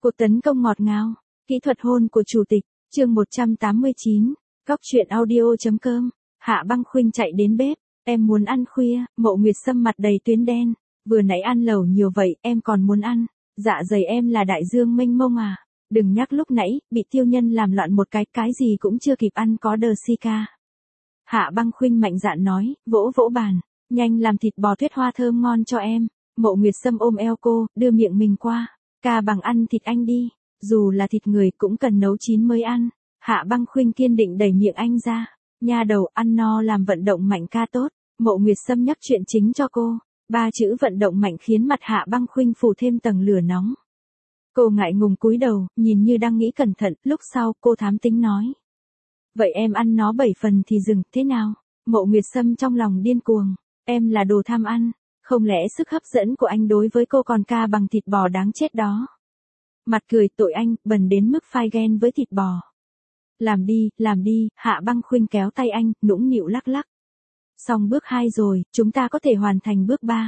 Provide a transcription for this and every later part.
Cuộc tấn công ngọt ngào, kỹ thuật hôn của chủ tịch, chương 189, góc truyện audio.com, Hạ Băng Khuynh chạy đến bếp, em muốn ăn khuya, Mộ Nguyệt Sâm mặt đầy tuyến đen, vừa nãy ăn lẩu nhiều vậy, em còn muốn ăn, dạ dày em là đại dương mênh mông à, đừng nhắc lúc nãy, bị tiêu nhân làm loạn một cái gì cũng chưa kịp ăn có đờ si ca. Hạ Băng Khuynh mạnh dạn nói, vỗ vỗ bàn, nhanh làm thịt bò tuyết hoa thơm ngon cho em, Mộ Nguyệt Sâm ôm eo cô, đưa miệng mình qua, ca bằng ăn thịt anh đi, dù là thịt người cũng cần nấu chín mới ăn. Hạ Băng Khuynh kiên định đẩy miệng anh ra, nha đầu ăn no làm vận động mạnh ca tốt, Mộ Nguyệt Sâm nhắc chuyện chính cho cô, ba chữ vận động mạnh khiến mặt Hạ Băng Khuynh phủ thêm tầng lửa nóng. Cô ngại ngùng cúi đầu, nhìn như đang nghĩ cẩn thận, lúc sau cô thám tính nói. Vậy em ăn nó 7 phần thì dừng, thế nào? Mộ Nguyệt Sâm trong lòng điên cuồng, em là đồ tham ăn, không lẽ sức hấp dẫn của anh đối với cô còn ca bằng thịt bò đáng chết đó. Mặt cười tội anh, bần đến mức phai ghen với thịt bò. Làm đi, Hạ Băng Khuynh kéo tay anh, nũng nịu lắc lắc. Xong bước 2 rồi, chúng ta có thể hoàn thành bước 3.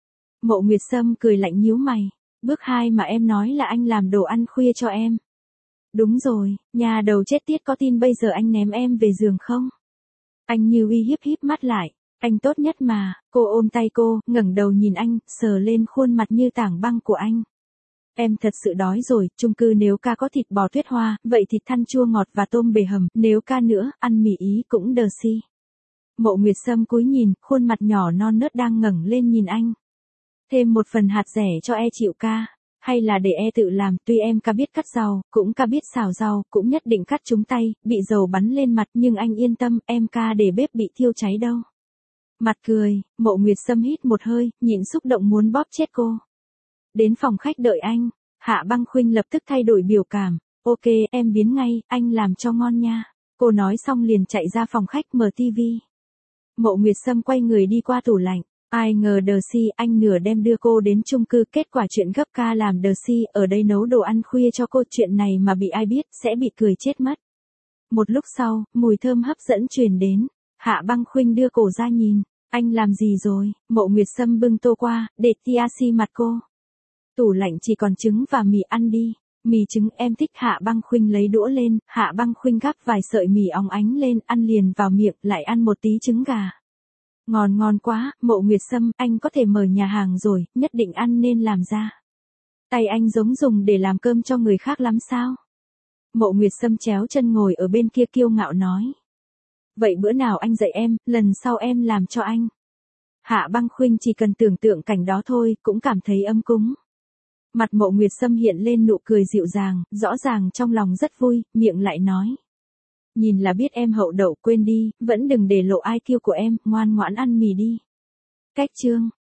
Mộ Nguyệt Sâm cười lạnh nhíu mày, bước 2 mà em nói là anh làm đồ ăn khuya cho em. Đúng rồi, nhà đầu chết tiết có tin bây giờ anh ném em về giường không? Anh như uy hiếp híp mắt lại, anh tốt nhất mà, cô ôm tay cô, ngẩng đầu nhìn anh, sờ lên khuôn mặt như tảng băng của anh. Em thật sự đói rồi, chung cư nếu ca có thịt bò tuyết hoa, vậy thịt thăn chua ngọt và tôm bề hầm, nếu ca nữa, ăn mì Ý cũng đờ si. Mộ Nguyệt Sâm cúi nhìn, khuôn mặt nhỏ non nớt đang ngẩng lên nhìn anh. Thêm một phần hạt rẻ cho e chịu ca, hay là để e tự làm, tuy em ca biết cắt rau, cũng ca biết xào rau, cũng nhất định cắt trúng tay, bị dầu bắn lên mặt, nhưng anh yên tâm, em ca để bếp bị thiêu cháy đâu. Mặt cười, Mộ Nguyệt Sâm hít một hơi, nhịn xúc động muốn bóp chết cô. Đến phòng khách đợi anh, Hạ Băng Khuynh lập tức thay đổi biểu cảm, ok, em biến ngay, anh làm cho ngon nha. Cô nói xong liền chạy ra phòng khách mở tivi. Mộ Nguyệt Sâm quay người đi qua tủ lạnh, ai ngờ đờ si, anh nửa đêm đưa cô đến chung cư, kết quả chuyện gấp ca làm đờ si, ở đây nấu đồ ăn khuya cho cô, chuyện này mà bị ai biết, sẽ bị cười chết mất. Một lúc sau, mùi thơm hấp dẫn truyền đến, Hạ Băng Khuynh đưa cổ ra nhìn, anh làm gì rồi, Mộ Nguyệt Sâm bưng tô qua, để tia si mặt cô. Tủ lạnh chỉ còn trứng và mì, ăn đi. Mì trứng em thích. Hạ Băng Khuynh lấy đũa lên, Hạ Băng Khuynh gắp vài sợi mì óng ánh lên, ăn liền vào miệng, lại ăn một tí trứng gà. Ngon quá, Mộ Nguyệt Sâm, anh có thể mở nhà hàng rồi, nhất định ăn nên làm ra. Tay anh giống dùng để làm cơm cho người khác lắm sao? Mộ Nguyệt Sâm chéo chân ngồi ở bên kia kiêu ngạo nói. Vậy bữa nào anh dạy em, lần sau em làm cho anh. Hạ Băng Khuynh chỉ cần tưởng tượng cảnh đó thôi, cũng cảm thấy ấm cúng. Mặt Mộ Nguyệt Sâm hiện lên nụ cười dịu dàng, rõ ràng trong lòng rất vui, miệng lại nói. Nhìn là biết em hậu đậu, quên đi, vẫn đừng để lộ IQ của em, ngoan ngoãn ăn mì đi. Cách chương.